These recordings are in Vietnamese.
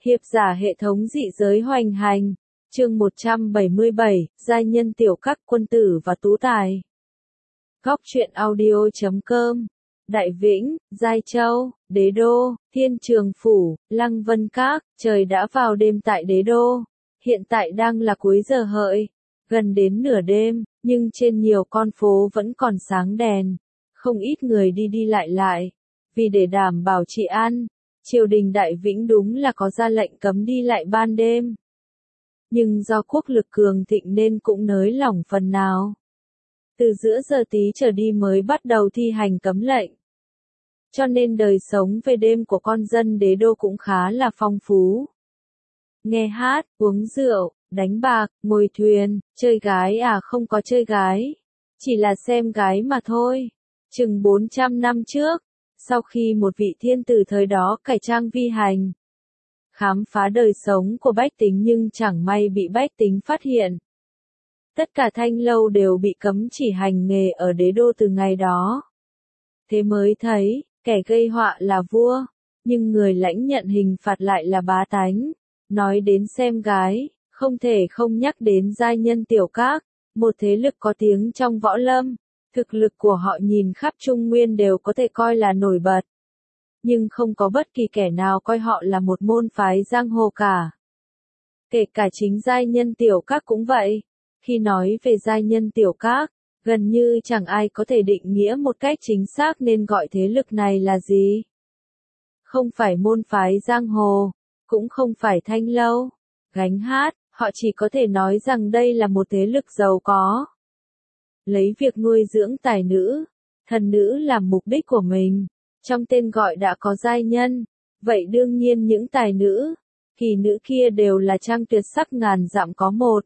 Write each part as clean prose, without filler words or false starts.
Hiệp giả hệ thống dị giới hoành hành. Chương 177, giai nhân tiểu các quân tử và tú tài. Góc truyện audio.com. Đại Vĩnh, Giai Châu, Đế Đô, Thiên Trường Phủ, Lăng Vân Các. Trời đã vào đêm tại Đế Đô. Hiện tại đang là cuối giờ hợi, gần đến nửa đêm, nhưng trên nhiều con phố vẫn còn sáng đèn. Không ít người đi đi lại. Vì để đảm bảo trị an, triều đình Đại Vĩnh đúng là có ra lệnh cấm đi lại ban đêm. Nhưng do quốc lực cường thịnh nên cũng nới lỏng phần nào. Từ giữa giờ tí trở đi mới bắt đầu thi hành cấm lệnh. Cho nên đời sống về đêm của con dân Đế Đô cũng khá là phong phú. Nghe hát, uống rượu, đánh bạc, ngồi thuyền, chơi gái không có chơi gái. Chỉ là xem gái mà thôi. Chừng 400 năm trước, sau khi một vị thiên tử thời đó cải trang vi hành, khám phá đời sống của bách tính nhưng chẳng may bị bách tính phát hiện. Tất cả thanh lâu đều bị cấm chỉ hành nghề ở Đế Đô từ ngày đó. Thế mới thấy, kẻ gây họa là vua, nhưng người lãnh nhận hình phạt lại là bá tánh. Nói đến xem gái, không thể không nhắc đến giai nhân tiểu các, một thế lực có tiếng trong võ lâm. Thực lực của họ nhìn khắp Trung Nguyên đều có thể coi là nổi bật. Nhưng không có bất kỳ kẻ nào coi họ là một môn phái giang hồ cả. Kể cả chính giai nhân tiểu các cũng vậy. Khi nói về giai nhân tiểu các, gần như chẳng ai có thể định nghĩa một cách chính xác nên gọi thế lực này là gì. Không phải môn phái giang hồ, cũng không phải thanh lâu, gánh hát, họ chỉ có thể nói rằng đây là một thế lực giàu có. Lấy việc nuôi dưỡng tài nữ, thần nữ làm mục đích của mình. Trong tên gọi đã có giai nhân, vậy đương nhiên những tài nữ, kỳ nữ kia đều là trang tuyệt sắc ngàn dặm có một.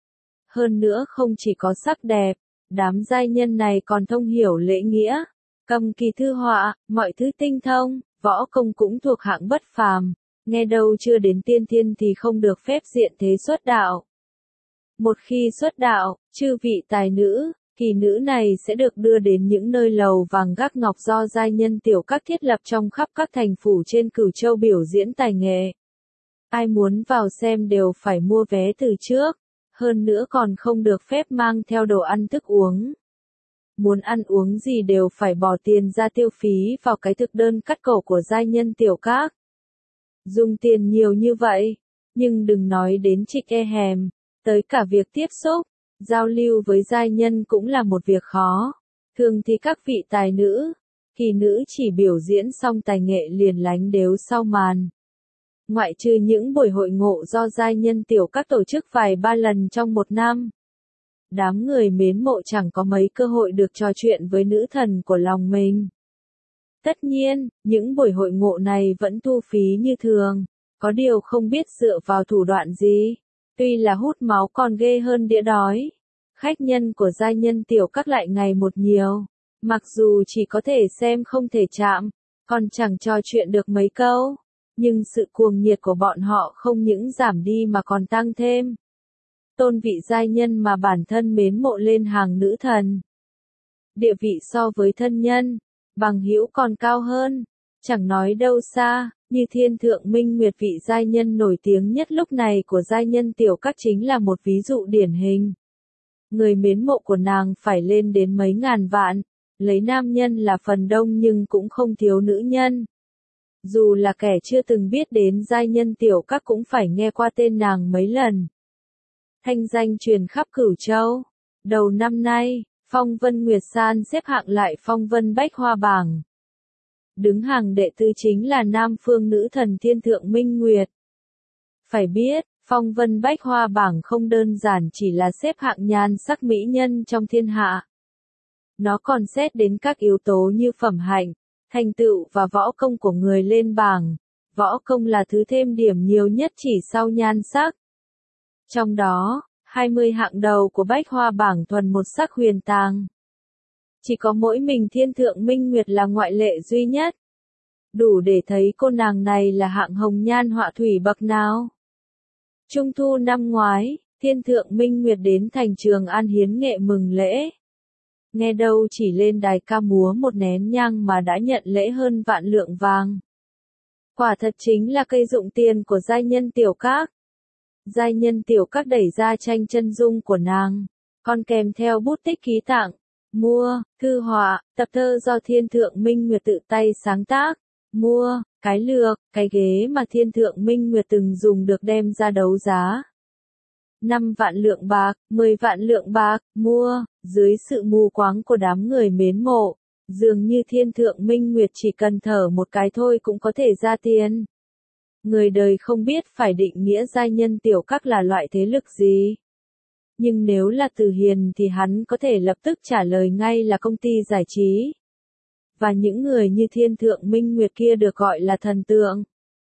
Hơn nữa không chỉ có sắc đẹp, đám giai nhân này còn thông hiểu lễ nghĩa, cầm kỳ thư họa, mọi thứ tinh thông, võ công cũng thuộc hạng bất phàm, nghe đâu chưa đến tiên thiên thì không được phép diện thế xuất đạo. Một khi xuất đạo, chư vị tài nữ, kỳ nữ này sẽ được đưa đến những nơi lầu vàng gác ngọc do giai nhân tiểu các thiết lập trong khắp các thành phủ trên Cửu Châu biểu diễn tài nghệ. Ai muốn vào xem đều phải mua vé từ trước, hơn nữa còn không được phép mang theo đồ ăn thức uống. Muốn ăn uống gì đều phải bỏ tiền ra tiêu phí vào cái thực đơn cắt cổ của giai nhân tiểu các. Dùng tiền nhiều như vậy, nhưng đừng nói đến trịch e hèm, tới cả việc tiếp xúc, giao lưu với giai nhân cũng là một việc khó. Thường thì các vị tài nữ, kỳ nữ chỉ biểu diễn xong tài nghệ liền lánh đếu sau màn. Ngoại trừ những buổi hội ngộ do giai nhân tiểu các tổ chức vài ba lần trong một năm. Đám người mến mộ chẳng có mấy cơ hội được trò chuyện với nữ thần của lòng mình. Tất nhiên, những buổi hội ngộ này vẫn thu phí như thường, có điều không biết dựa vào thủ đoạn gì. Tuy là hút máu còn ghê hơn đĩa đói. Khách nhân của giai nhân tiểu các lại ngày một nhiều. Mặc dù chỉ có thể xem không thể chạm, còn chẳng trò chuyện được mấy câu. Nhưng sự cuồng nhiệt của bọn họ không những giảm đi mà còn tăng thêm. Tôn vị giai nhân mà bản thân mến mộ lên hàng nữ thần. Địa vị so với thân nhân, bằng hữu còn cao hơn. Chẳng nói đâu xa, như Thiên Thượng Minh Nguyệt vị giai nhân nổi tiếng nhất lúc này của giai nhân tiểu các chính là một ví dụ điển hình. Người mến mộ của nàng phải lên đến mấy ngàn vạn, lấy nam nhân là phần đông nhưng cũng không thiếu nữ nhân. Dù là kẻ chưa từng biết đến giai nhân tiểu các cũng phải nghe qua tên nàng mấy lần. Thanh danh truyền khắp Cửu Châu. Đầu năm nay, Phong Vân Nguyệt San xếp hạng lại Phong Vân Bách Hoa bảng. Đứng hàng đệ tư chính là Nam Phương nữ thần Thiên Thượng Minh Nguyệt. Phải biết, Phong Vân Bách Hoa bảng không đơn giản chỉ là xếp hạng nhan sắc mỹ nhân trong thiên hạ. Nó còn xét đến các yếu tố như phẩm hạnh, thành tựu và võ công của người lên bảng. Võ công là thứ thêm điểm nhiều nhất chỉ sau nhan sắc. Trong đó, 20 hạng đầu của Bách Hoa bảng thuần một sắc huyền tàng. Chỉ có mỗi mình Thiên Thượng Minh Nguyệt là ngoại lệ duy nhất. Đủ để thấy cô nàng này là hạng hồng nhan họa thủy bậc nào. Trung thu năm ngoái, Thiên Thượng Minh Nguyệt đến thành Trường An hiến nghệ mừng lễ. Nghe đâu chỉ lên đài ca múa một nén nhang mà đã nhận lễ hơn vạn lượng vàng. Quả thật chính là cây dụng tiền của giai nhân tiểu các. Giai nhân tiểu các đẩy ra tranh chân dung của nàng, còn kèm theo bút tích ký tặng, mua, thư họa, tập thơ do Thiên Thượng Minh Nguyệt tự tay sáng tác, mua, cái lược, cái ghế mà Thiên Thượng Minh Nguyệt từng dùng được đem ra đấu giá. 5 vạn lượng bạc, 10 vạn lượng bạc, mua, dưới sự mù quáng của đám người mến mộ, dường như Thiên Thượng Minh Nguyệt chỉ cần thở một cái thôi cũng có thể ra tiền. Người đời không biết phải định nghĩa giai nhân tiểu các là loại thế lực gì. Nhưng nếu là Từ Hiền thì hắn có thể lập tức trả lời ngay là công ty giải trí. Và những người như Thiên Thượng Minh Nguyệt kia được gọi là thần tượng.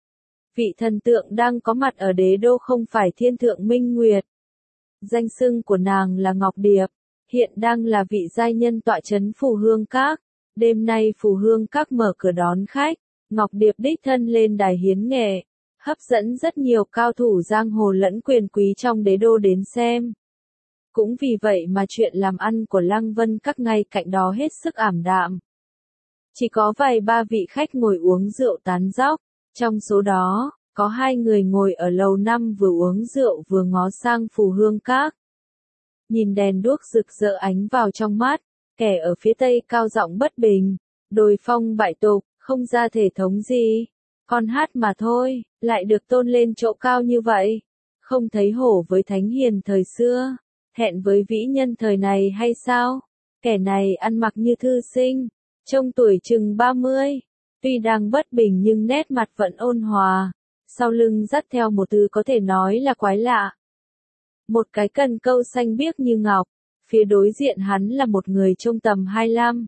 Vị thần tượng đang có mặt ở đế đô không phải Thiên Thượng Minh Nguyệt. Danh xưng của nàng là Ngọc Điệp, hiện đang là vị giai nhân tọa trấn Phù Hương Các. Đêm nay Phù Hương Các mở cửa đón khách, Ngọc Điệp đích thân lên đài hiến nghệ, hấp dẫn rất nhiều cao thủ giang hồ lẫn quyền quý trong đế đô đến xem. Cũng vì vậy mà chuyện làm ăn của Lăng Vân Các ngay cạnh đó hết sức ảm đạm. Chỉ có vài ba vị khách ngồi uống rượu tán dóc, trong số đó, có 2 người ngồi ở lầu 5 vừa uống rượu vừa ngó sang Phù Hương Các. Nhìn đèn đuốc rực rỡ ánh vào trong mắt, kẻ ở phía tây cao giọng bất bình, đồi phong bại tục, không ra thể thống gì. Con hát mà thôi, lại được tôn lên chỗ cao như vậy. Không thấy hổ với thánh hiền thời xưa, hẹn với vĩ nhân thời này hay sao? Kẻ này ăn mặc như thư sinh, trông tuổi chừng 30, tuy đang bất bình nhưng nét mặt vẫn ôn hòa, sau lưng dắt theo một thứ có thể nói là quái lạ. Một cái cần câu xanh biếc như ngọc, phía đối diện hắn là một người trông tầm 25,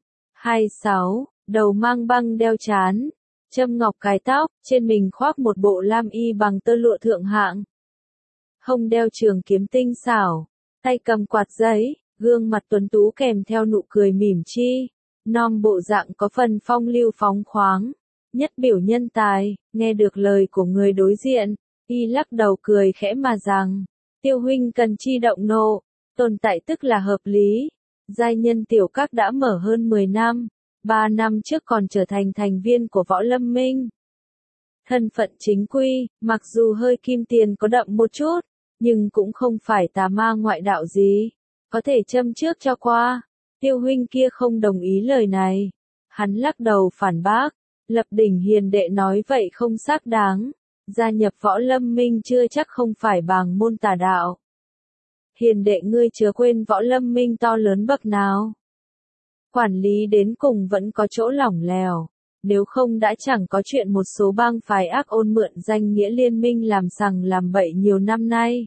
26, đầu mang băng đeo trán, châm ngọc cài tóc, trên mình khoác một bộ lam y bằng tơ lụa thượng hạng. Hông đeo trường kiếm tinh xảo, tay cầm quạt giấy, gương mặt tuấn tú kèm theo nụ cười mỉm chi, nom bộ dạng có phần phong lưu phóng khoáng, nhất biểu nhân tài. Nghe được lời của người đối diện, y lắc đầu cười khẽ mà rằng, Tiêu huynh cần chi động nộ, tồn tại tức là hợp lý. Giai nhân tiểu các đã mở hơn 10 năm, 3 năm trước còn trở thành thành viên của Võ Lâm Minh. Thân phận chính quy, mặc dù hơi kim tiền có đậm một chút, nhưng cũng không phải tà ma ngoại đạo gì, có thể châm trước cho qua. Tiêu huynh kia không đồng ý lời này. Hắn lắc đầu phản bác, Lập Đỉnh hiền đệ nói vậy không xác đáng. Gia nhập Võ Lâm Minh chưa chắc không phải bàng môn tà đạo. Hiền đệ ngươi chớ quên Võ Lâm Minh to lớn bậc nào. Quản lý đến cùng vẫn có chỗ lỏng lẻo, nếu không đã chẳng có chuyện một số bang phái ác ôn mượn danh nghĩa liên minh làm sằng làm bậy nhiều năm nay.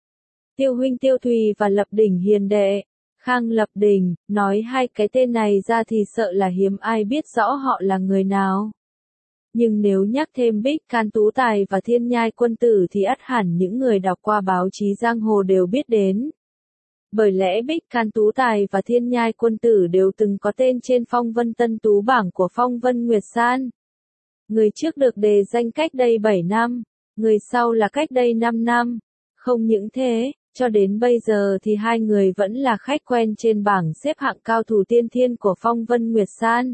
Tiêu huynh Tiêu Thùy và Lập Đỉnh hiền đệ, Khang Lập Đỉnh, nói 2 cái tên này ra thì sợ là hiếm ai biết rõ họ là người nào. Nhưng nếu nhắc thêm Bích Can Tú Tài và Thiên Nhai Quân Tử thì ắt hẳn những người đọc qua báo chí giang hồ đều biết đến. Bởi lẽ Bích Can Tú Tài và Thiên Nhai Quân Tử đều từng có tên trên phong vân tân tú bảng của Phong Vân Nguyệt San. Người trước được đề danh cách đây 7 năm, người sau là cách đây 5 năm. Không những thế, cho đến bây giờ thì 2 người vẫn là khách quen trên bảng xếp hạng cao thủ tiên thiên của Phong Vân Nguyệt San.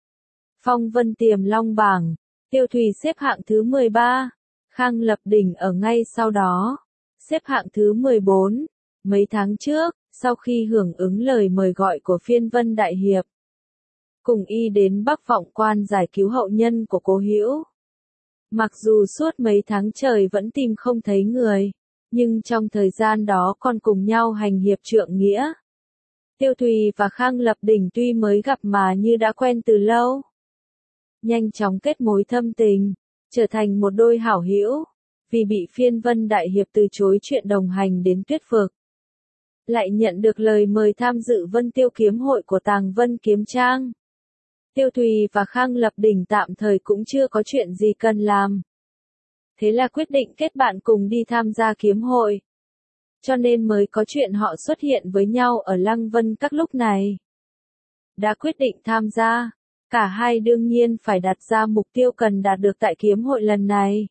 Phong Vân Tiềm Long bảng, Tiêu Thùy xếp hạng thứ 13, Khang Lập Đỉnh ở ngay sau đó, xếp hạng thứ 14. Mấy tháng trước, sau khi hưởng ứng lời mời gọi của Phiên Vân Đại Hiệp, cùng y đến Bắc Vọng Quan giải cứu hậu nhân của Cố Hữu. Mặc dù suốt mấy tháng trời vẫn tìm không thấy người, nhưng trong thời gian đó còn cùng nhau hành hiệp trượng nghĩa. Tiêu Thùy và Khang Lập Đỉnh tuy mới gặp mà như đã quen từ lâu. Nhanh chóng kết mối thâm tình, trở thành một đôi hảo hữu, vì bị Phiên Vân Đại Hiệp từ chối chuyện đồng hành đến Tuyết Phược. Lại nhận được lời mời tham dự Vân Tiêu Kiếm Hội của Tàng Vân Kiếm Trang. Tiêu Thùy và Khang Lập Đỉnh tạm thời cũng chưa có chuyện gì cần làm. Thế là quyết định kết bạn cùng đi tham gia kiếm hội. Cho nên mới có chuyện họ xuất hiện với nhau ở Lăng Vân Các lúc này. Đã quyết định tham gia, cả hai đương nhiên phải đặt ra mục tiêu cần đạt được tại kiếm hội lần này.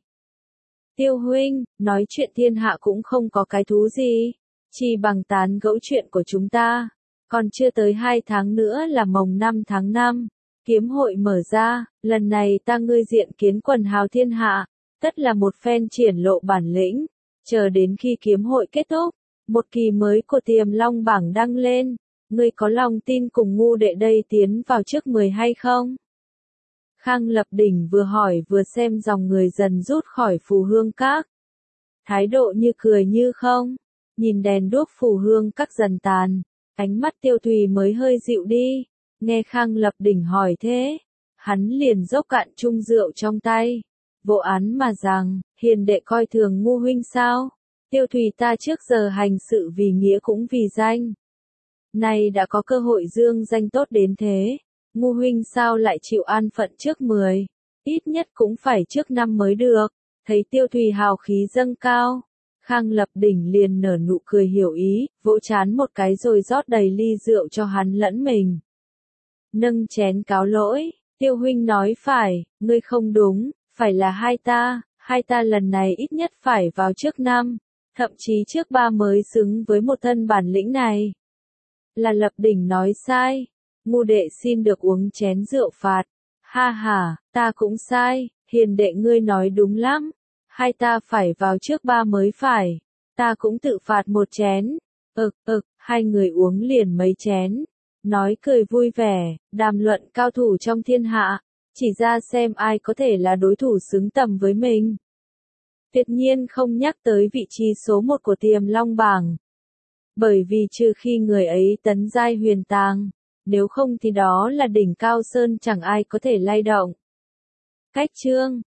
Tiêu huynh, nói chuyện thiên hạ cũng không có cái thú gì, chỉ bằng tán gẫu chuyện của chúng ta. Còn chưa tới 2 tháng nữa là mồng 5 tháng 5, Kiếm hội mở ra, lần này ta ngươi diện kiến quần hào thiên hạ, tất là một phen triển lộ bản lĩnh, chờ đến khi kiếm hội kết thúc, một kỳ mới của Tiềm Long bảng đăng lên, ngươi có lòng tin cùng ngu đệ đây tiến vào trước 10 hay không? Khang Lập Đỉnh vừa hỏi vừa xem dòng người dần rút khỏi Phù Hương Các. Thái độ như cười như không, nhìn đèn đuốc Phù Hương Các dần tàn, ánh mắt Tiêu Thùy mới hơi dịu đi, nghe Khang Lập Đỉnh hỏi thế, hắn liền dốc cạn chung rượu trong tay, vô án mà rằng, hiền đệ coi thường ngu huynh sao? Tiêu Thùy ta trước giờ hành sự vì nghĩa cũng vì danh. Nay đã có cơ hội dương danh tốt đến thế, ngu huynh sao lại chịu an phận trước 10, ít nhất cũng phải trước 5 mới được. Thấy Tiêu Thùy hào khí dâng cao, Khang Lập Đỉnh liền nở nụ cười hiểu ý, vỗ chán một cái rồi rót đầy ly rượu cho hắn lẫn mình. Nâng chén cáo lỗi, Tiêu huynh nói phải, ngươi không đúng, phải là hai ta lần này ít nhất phải vào trước 5, thậm chí trước 3 mới xứng với một thân bản lĩnh này. Là Lập Đỉnh nói sai, ngu đệ xin được uống chén rượu phạt. Ha ha, ta cũng sai, hiền đệ ngươi nói đúng lắm, hai ta phải vào trước 3 mới phải, ta cũng tự phạt một chén. Hai người uống liền mấy chén, nói cười vui vẻ, đàm luận cao thủ trong thiên hạ, chỉ ra xem ai có thể là đối thủ xứng tầm với mình. Tuyệt nhiên không nhắc tới vị trí số 1 của Tiềm Long bảng. Bởi vì trừ khi người ấy tấn giai huyền tàng, nếu không thì đó là đỉnh cao sơn chẳng ai có thể lay động. Cách chương